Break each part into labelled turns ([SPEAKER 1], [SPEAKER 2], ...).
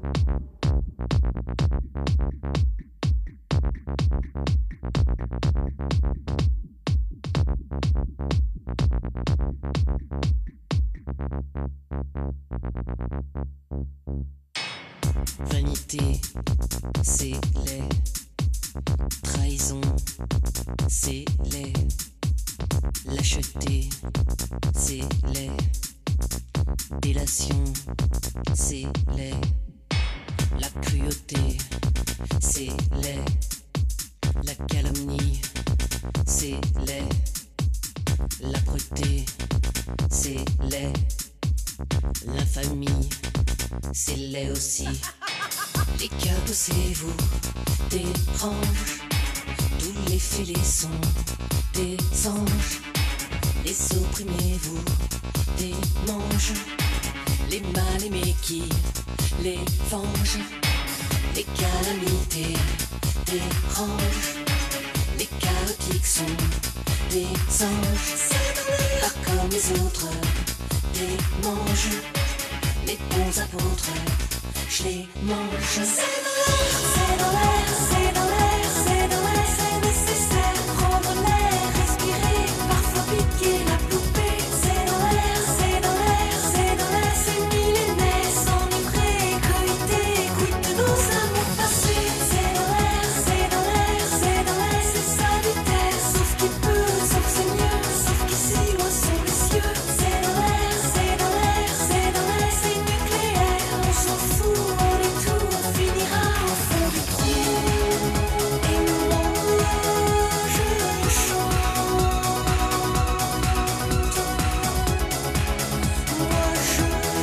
[SPEAKER 1] Vanité, c'est laid. Trahison, c'est laid. Lâcheté, c'est laid. Délation, c'est laid. La cruauté, c'est laid. La calomnie, c'est laid. L'âpreté, c'est laid. L'infamie, c'est laid aussi. Les cabossez-vous dérange. Tous les fêlés sont des anges. Les opprimez-vous démangent. Les mal aimés qui les vengent. Les calamités dérangent. Les chaotiques sont des anges. Pas comme les autres, des manges. Les bons apôtres, je les mange. C'est dans l'air, c'est dans l'air, c'est dans l'air, c'est nécessaire. Prendre l'air, respirer, parfois piquer la poupée. C'est dans l'air, c'est dans l'air, c'est dans l'air, c'est millénaire. S'enivrer, coïter, écoute de nos amours passés. C'est dans l'air, c'est dans l'air, c'est dans l'air, c'est salutaire. Sauf qui peut, sauf c'est mieux, sauf qu'ici loin sont les cieux. C'est dans l'air, c'est dans l'air, c'est dans l'air, c'est nucléaire. On s'en fout, on est tout, on finira au fond du trou. Et moi, je chante. Moi, je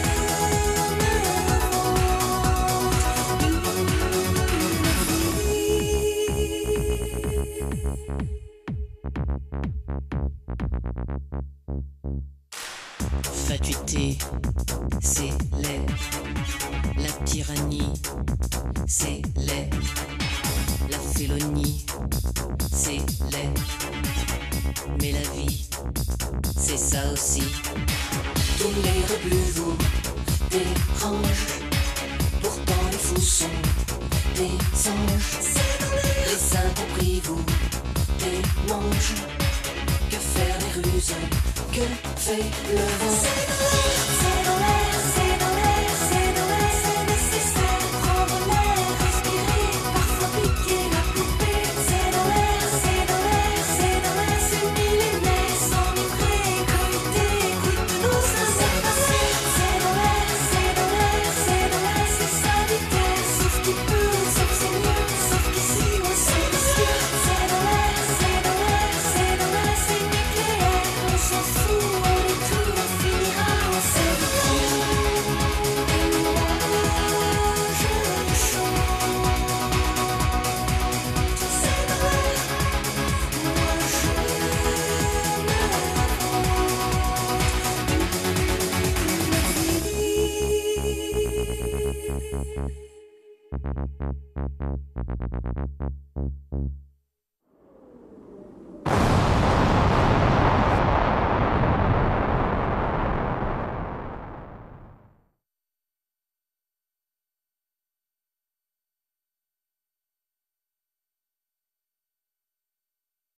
[SPEAKER 1] fatuité, c'est laid. La tyrannie, c'est laid. La félonie, c'est laid. Mais la vie, c'est ça aussi. Tous les rebuts vous dérangent. Pourtant les fous sont des anges. Les incompris vous démangent. Que faire les ruses? Que fait le vent? C'est dans l'air, c'est dans l'air, c'est dans l'air, c'est nécessaire. Prendre l'air, respirer, parfois piquer la poupée. C'est dans l'air, c'est dans l'air, c'est dans l'air, c'est millénaire. S'enivrer, coïter, écoute de nos instincts passés. C'est dans l'air, c'est dans l'air, c'est dans l'air, c'est salutaire. Sauf qui peut, sauf c'est mieux, sauf qu'ici loin sont les cieux. C'est dans l'air, c'est dans l'air, c'est dans l'air, c'est nucléaire. On s'en fout, on est tout, on finira en sait du trou. Et moi, je chante. C'est dans l'air, moi je